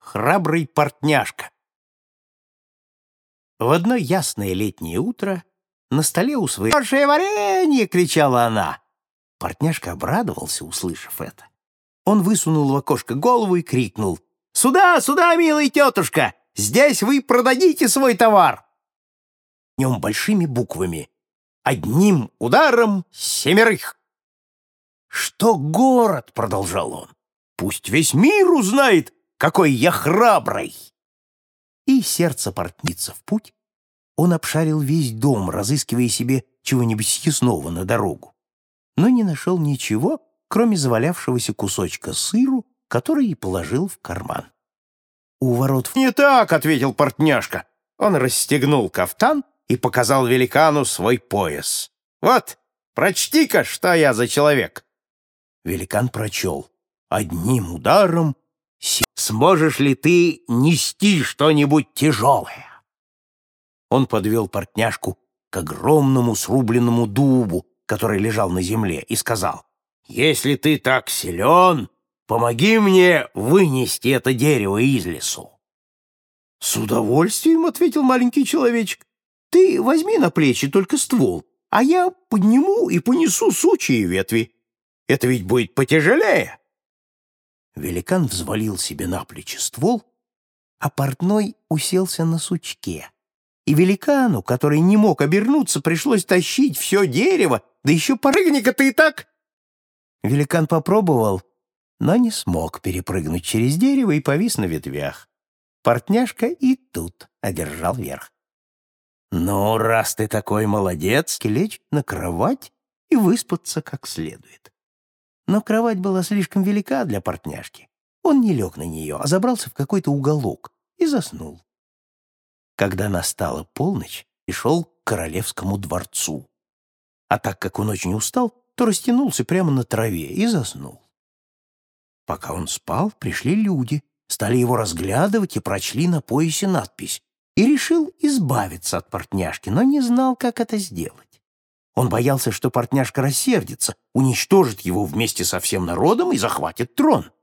Храбрый портняжка. В одно ясное летнее утро на столе у своей «Хорошее варенье!» — кричала она. Портняжка обрадовался, услышав это. Он высунул в окошко голову и крикнул: «Сюда, сюда, милая тетушка! Здесь вы продадите свой товар!» В нем большими буквами: «Одним ударом семерых!» «Что город?» — продолжал он. «Пусть весь мир узнает, какой я храбрый!» И сердце портнится в путь. Он обшарил весь дом, разыскивая себе чего-нибудь съестного на дорогу, но не нашел ничего, кроме завалявшегося кусочка сыру, который и положил в карман. У ворот «Не так», — ответил портняжка. Он расстегнул кафтан и показал великану свой пояс. «Вот, прочти-ка, что я за человек». Великан прочел: «Одним ударом сможешь ли ты нести что-нибудь тяжелое?» Он подвел портняжку к огромному срубленному дубу, который лежал на земле, и сказал: «Если ты так силен, помоги мне вынести это дерево из лесу». «С удовольствием», — ответил маленький человечек. «Ты возьми на плечи только ствол, а я подниму и понесу сучьи ветви. Это ведь будет потяжелее». Великан взвалил себе на плечи ствол, а портной уселся на сучке. И великану, который не мог обернуться, пришлось тащить все дерево, да еще порыгни-ка ты и так. Великан попробовал, но не смог перепрыгнуть через дерево и повис на ветвях. Портняжка и тут одержал верх. «Ну, раз ты такой молодец, лечь на кровать и выспаться как следует». Но кровать была слишком велика для портняжки. Он не лег на нее, а забрался в какой-то уголок и заснул. Когда настала полночь, пришел к королевскому дворцу. А так как он очень устал, то растянулся прямо на траве и заснул. Пока он спал, пришли люди, стали его разглядывать и прочли на поясе надпись. И решил избавиться от портняжки, но не знал, как это сделать. Он боялся, что портняжка рассердится, уничтожит его вместе со всем народом и захватит трон.